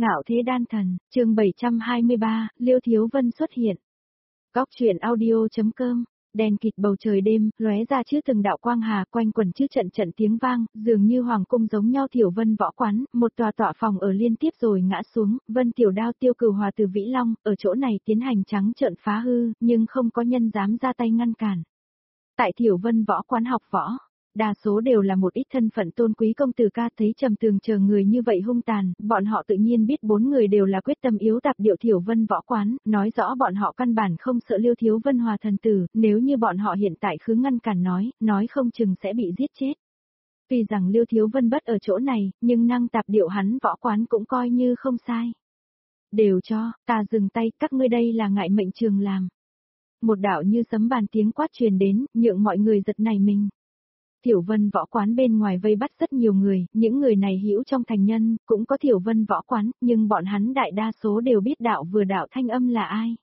Ngạo thế đan thần, chương 723, Liêu Thiếu Vân xuất hiện. Góc truyện audio.com, đèn kịt bầu trời đêm, lóe ra chứ từng đạo quang hà quanh quẩn chứ trận trận tiếng vang, dường như hoàng cung giống nhau. Thiểu Vân võ quán, một tòa phòng ở liên tiếp rồi ngã xuống, Vân Tiểu Đao Tiêu Cửu hòa từ Vĩ Long, ở chỗ này tiến hành trắng trợn phá hư, nhưng không có nhân dám ra tay ngăn cản. Tại Thiểu Vân võ quán học võ, đa số đều là một ít thân phận tôn quý công tử ca, thấy Trầm Tường chờ người như vậy hung tàn, bọn họ tự nhiên biết bốn người đều là quyết tâm yếu tạp điệu Thiểu Vân võ quán, nói rõ bọn họ căn bản không sợ Liêu Thiếu Vân hòa thần tử, nếu như bọn họ hiện tại khứ ngăn cản nói không chừng sẽ bị giết chết. Tuy rằng Liêu Thiếu Vân bất ở chỗ này, nhưng năng tạp điệu hắn võ quán cũng coi như không sai. Đều cho, ta dừng tay, các ngươi đây là ngại mệnh trường làm. Một đạo như sấm bàn tiếng quát truyền đến, nhượng mọi người giật nảy mình. Thiểu Vân võ quán bên ngoài vây bắt rất nhiều người, những người này hữu trong thành nhân, cũng có Thiểu Vân võ quán, nhưng bọn hắn đại đa số đều biết đạo vừa đạo thanh âm là ai.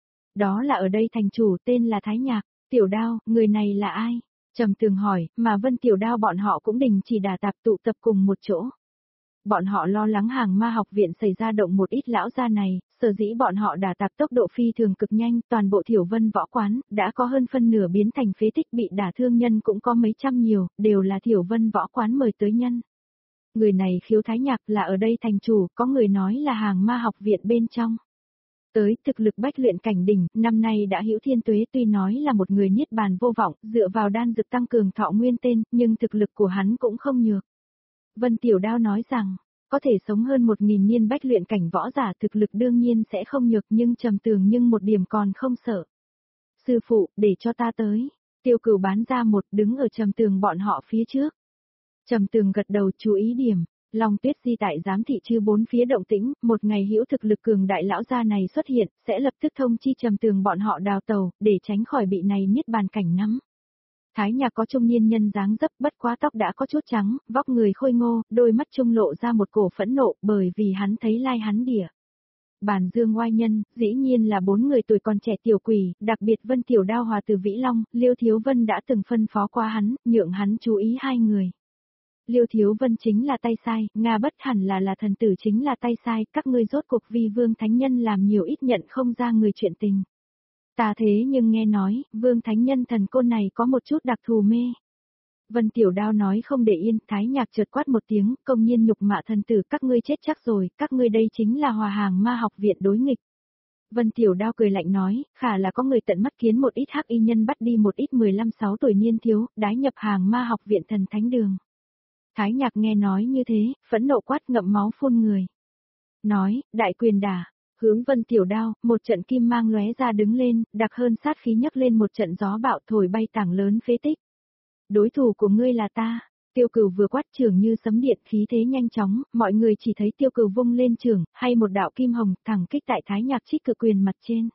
Đó là ở đây thành chủ tên là Thái Nhạc. Tiểu Đao, người này là ai? Trầm Tường hỏi, mà Vân Tiểu Đao bọn họ cũng đình chỉ đả tạp tụ tập cùng một chỗ. Bọn họ lo lắng Hàng Ma học viện xảy ra động một ít lão gia này, sở dĩ bọn họ đả tạp tốc độ phi thường cực nhanh, toàn bộ Thiểu Vân võ quán, đã có hơn phân nửa biến thành phế tích, bị đả thương nhân cũng có mấy trăm nhiều, đều là Thiểu Vân võ quán mời tới nhân. Người này khiếu Thái Nhạc là ở đây thành chủ, có người nói là Hàng Ma học viện bên trong. Tới, thực lực bách luyện cảnh đỉnh, năm nay đã hữu thiên tuế, tuy nói là một người niết bàn vô vọng, dựa vào đan dược tăng cường thọ nguyên tên, nhưng thực lực của hắn cũng không nhược. Vân Tiểu Đao nói rằng, có thể sống hơn 1000 niên bách luyện cảnh võ giả, thực lực đương nhiên sẽ không nhược, nhưng Trầm Tường nhưng một điểm còn không sợ. Sư phụ, để cho ta tới. Tiêu Cửu bán ra một, đứng ở Trầm Tường bọn họ phía trước. Trầm Tường gật đầu, chú ý điểm. Long Tuyết Di tại giám thị chư bốn phía động tĩnh, một ngày hữu thực lực cường đại lão gia này xuất hiện, sẽ lập tức thông chi Trầm Tường bọn họ đào tàu, để tránh khỏi bị này niết bàn cảnh nắm. Thái Nhạc có trung niên nhân dáng dấp, bất quá tóc đã có chút trắng, vóc người khôi ngô, đôi mắt trung lộ ra một cổ phẫn nộ, bởi vì hắn thấy lai hắn đỉa. Bàn Dương oai nhân, dĩ nhiên là 4 người tuổi còn trẻ tiểu quỷ, đặc biệt Vân Tiểu Đao hòa từ Vĩ Long, Liêu Thiếu Vân đã từng phân phó qua hắn, nhượng hắn chú ý 2 người. Liêu Thiếu Vân chính là tay sai, Nga bất hẳn là thần tử chính là tay sai, các ngươi rốt cuộc vì Vương Thánh Nhân làm nhiều ít nhận không ra người chuyện tình. Ta thế nhưng nghe nói, Vương Thánh Nhân thần côn này có một chút đặc thù mê. Vân Tiểu Đao nói không để yên, Thái Nhạc chợt quát một tiếng, công nhiên nhục mạ thần tử, các ngươi chết chắc rồi, các ngươi đây chính là Hòa Hàng Ma học viện đối nghịch. Vân Tiểu Đao cười lạnh nói, khả là có người tận mắt kiến một ít hắc y nhân bắt đi một ít 15-16 tuổi niên thiếu, đái nhập Hàng Ma học viện thần thánh đường. Thái Nhạc nghe nói như thế, phẫn nộ quát ngậm máu phun người. Nói, đại quyền đả. Hướng Vân Tiểu Đao, một trận kim mang lóe ra đứng lên, đặc hơn sát khí nhấc lên một trận gió bạo thổi bay tảng lớn phế tích. Đối thủ của ngươi là ta. Tiêu Cửu vừa quát trường như sấm điện, khí thế nhanh chóng, mọi người chỉ thấy Tiêu Cửu vung lên trường, hay một đạo kim hồng thẳng kích tại Thái Nhạc trích cực quyền mặt trên.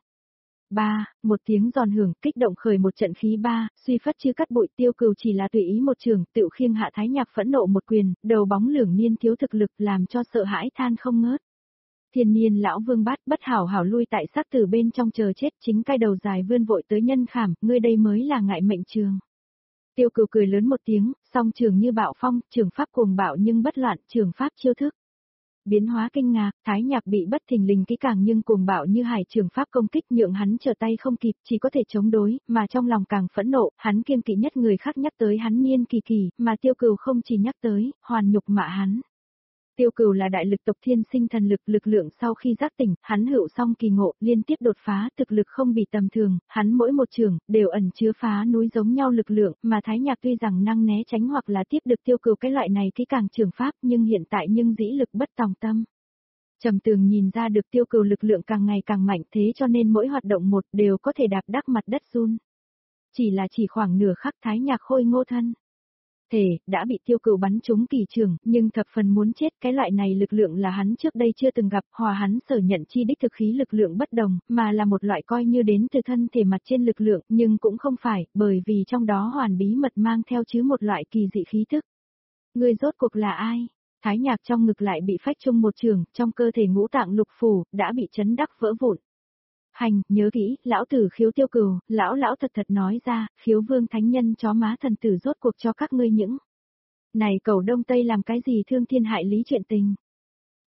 Một tiếng giòn hưởng, kích động khởi một trận khí suy phất chưa cắt bụi. Tiêu Cửu chỉ là tùy ý một trường, tựu khiêng hạ Thái Nhạc phẫn nộ một quyền, đầu bóng lưỡng niên thiếu thực lực làm cho sợ hãi than không ngớt. Thiên niên lão Vương Bát bất hảo hảo lui tại xác tử bên trong chờ chết, chính cai đầu dài vươn vội tới nhân khảm, ngươi đây mới là ngại mệnh trường. Tiêu Cửu cười lớn một tiếng, song trường như bạo phong, trường pháp cuồng bạo nhưng bất loạn, trường pháp chiêu thức. Biến hóa kinh ngạc, Thái Nhạc bị bất thình lình kỹ càng nhưng cuồng bạo như hải trường pháp công kích nhượng hắn trở tay không kịp, chỉ có thể chống đối, mà trong lòng càng phẫn nộ, hắn kiêng kỵ nhất người khác nhắc tới hắn niên kỳ, mà Tiêu Cửu không chỉ nhắc tới, hoàn nhục mạ hắn. Tiêu Cửu là đại lực tộc thiên sinh thần lực, lực lượng sau khi giác tỉnh, hắn hữu song kỳ ngộ, liên tiếp đột phá, thực lực không bị tầm thường, hắn mỗi một trường đều ẩn chứa phá núi giống nhau lực lượng, mà Thái Nhạc tuy rằng năng né tránh hoặc là tiếp được Tiêu Cửu cái loại này kỹ càng trường pháp, nhưng hiện tại dĩ lực bất tòng tâm. Trầm Tường nhìn ra được Tiêu Cửu lực lượng càng ngày càng mạnh, thế cho nên mỗi hoạt động một đều có thể đạp đắc mặt đất run. Chỉ khoảng nửa khắc Thái Nhạc khôi ngô thân thể đã bị Tiêu Cửu bắn trúng kỳ trường, nhưng thập phần muốn chết, cái loại này lực lượng là hắn trước đây chưa từng gặp, hòa hắn sở nhận chi đích thực khí lực lượng bất đồng, mà là một loại coi như đến từ thân thể mặt trên lực lượng, nhưng cũng không phải, bởi vì trong đó hoàn bí mật mang theo chứ một loại kỳ dị khí thức. Ngươi rốt cuộc là ai? Thái Nhạc trong ngực lại bị phách chung một trường, trong cơ thể ngũ tạng lục phủ đã bị chấn đắc vỡ vụn. Hành, nhớ kỹ, lão tử khiếu Tiêu Cửu, lão thật nói ra, khiếu Vương Thánh Nhân chó má thần tử rốt cuộc cho các ngươi những. Này cầu Đông Tây làm cái gì thương thiên hại lý chuyện tình.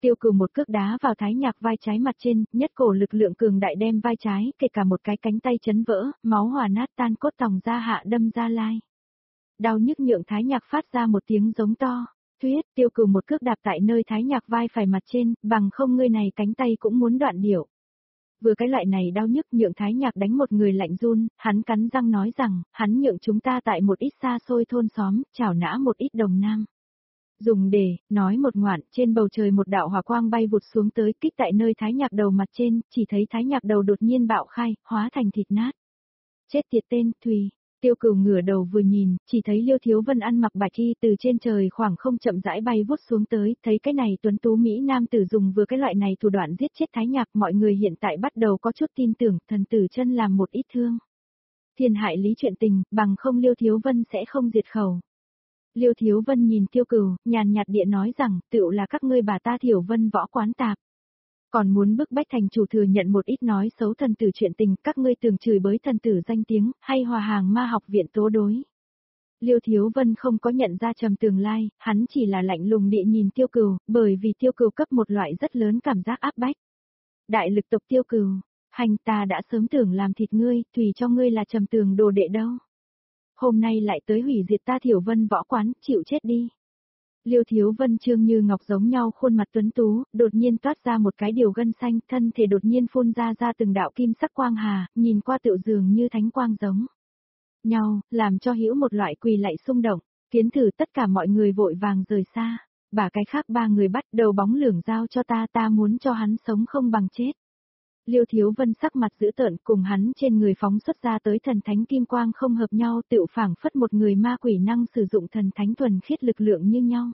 Tiêu Cửu một cước đá vào Thái Nhạc vai trái mặt trên, nhất cổ lực lượng cường đại đem vai trái, kể cả một cái cánh tay chấn vỡ, máu hòa nát tan cốt tòng ra hạ đâm ra lai. Đau nhức nhượng Thái Nhạc phát ra một tiếng giống to. Tuyết, Tiêu Cửu một cước đạp tại nơi Thái Nhạc vai phải mặt trên, bằng không ngươi này cánh tay cũng muốn đoạn điểu. Vừa cái loại này đau nhức nhượng Thái Nhạc đánh một người lạnh run, hắn cắn răng nói rằng, hắn nhượng chúng ta tại một ít xa xôi thôn xóm, chảo nã một ít đồng nam. Dùng để, nói một ngoạn, trên bầu trời một đạo hỏa quang bay vụt xuống tới, kích tại nơi Thái Nhạc đầu mặt trên, chỉ thấy Thái Nhạc đầu đột nhiên bạo khai, hóa thành thịt nát. Chết tiệt tên, Thùy. Tiêu Cửu ngửa đầu vừa nhìn, chỉ thấy Liêu Thiếu Vân ăn mặc bạch y từ trên trời khoảng không chậm rãi bay vút xuống tới, thấy cái này tuấn tú Mỹ Nam tử dùng vừa cái loại này thủ đoạn giết chết Thái Nhạc, mọi người hiện tại bắt đầu có chút tin tưởng, thần tử chân làm một ít thương. Thiên hại lý chuyện tình, bằng không Liêu Thiếu Vân sẽ không diệt khẩu. Liêu Thiếu Vân nhìn Tiêu Cửu, nhàn nhạt địa nói rằng, tựu là các ngươi bà ta Thiểu Vân võ quán tạp. Còn muốn bức bách thành chủ thừa nhận một ít nói xấu thần tử chuyện tình, các ngươi tưởng chửi bới thần tử danh tiếng, hay hòa hàng ma học viện tố đối. Liêu Thiếu Vân không có nhận ra Trầm Tường Lai, hắn chỉ là lạnh lùng địa nhìn Tiêu Cửu, bởi vì Tiêu Cửu cấp một loại rất lớn cảm giác áp bách. Đại lực tộc Tiêu Cửu, hành ta đã sớm tưởng làm thịt ngươi, tùy cho ngươi là Trầm Tường đồ đệ đâu. Hôm nay lại tới hủy diệt ta Thiểu Vân võ quán, chịu chết đi. Liêu Thiếu Vân trương như ngọc giống nhau khuôn mặt tuấn tú, đột nhiên toát ra một cái điều gân xanh, thân thể đột nhiên phun ra từng đạo kim sắc quang hà, nhìn qua tựu dường như thánh quang giống nhau, làm cho hữu một loại quỳ lạy xung động, tiến thử tất cả mọi người vội vàng rời xa, bà cái khác ba người bắt đầu bóng lưỡng giao cho ta muốn cho hắn sống không bằng chết. Liêu Thiếu Vân sắc mặt dữ tợn cùng hắn trên người phóng xuất ra tới thần thánh kim quang không hợp nhau tựu phảng phất một người ma quỷ năng sử dụng thần thánh thuần khiết lực lượng như nhau.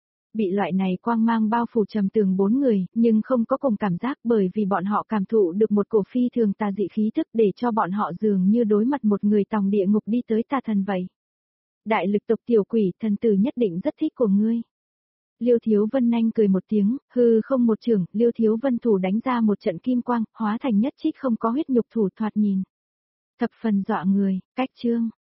Bị loại này quang mang bao phủ Trầm Tường bốn người, nhưng không có cùng cảm giác bởi vì bọn họ cảm thụ được một cổ phi thường tà dị khí thức để cho bọn họ dường như đối mặt một người tòng địa ngục đi tới tà thần vậy. Đại lực tộc tiểu quỷ, thần tử nhất định rất thích của ngươi. Liêu Thiếu Vân nhanh cười một tiếng, hư không một trường, Liêu Thiếu Vân thủ đánh ra một trận kim quang, hóa thành nhất trích không có huyết nhục thủ thoạt nhìn. Thập phần dọa người, cách chương.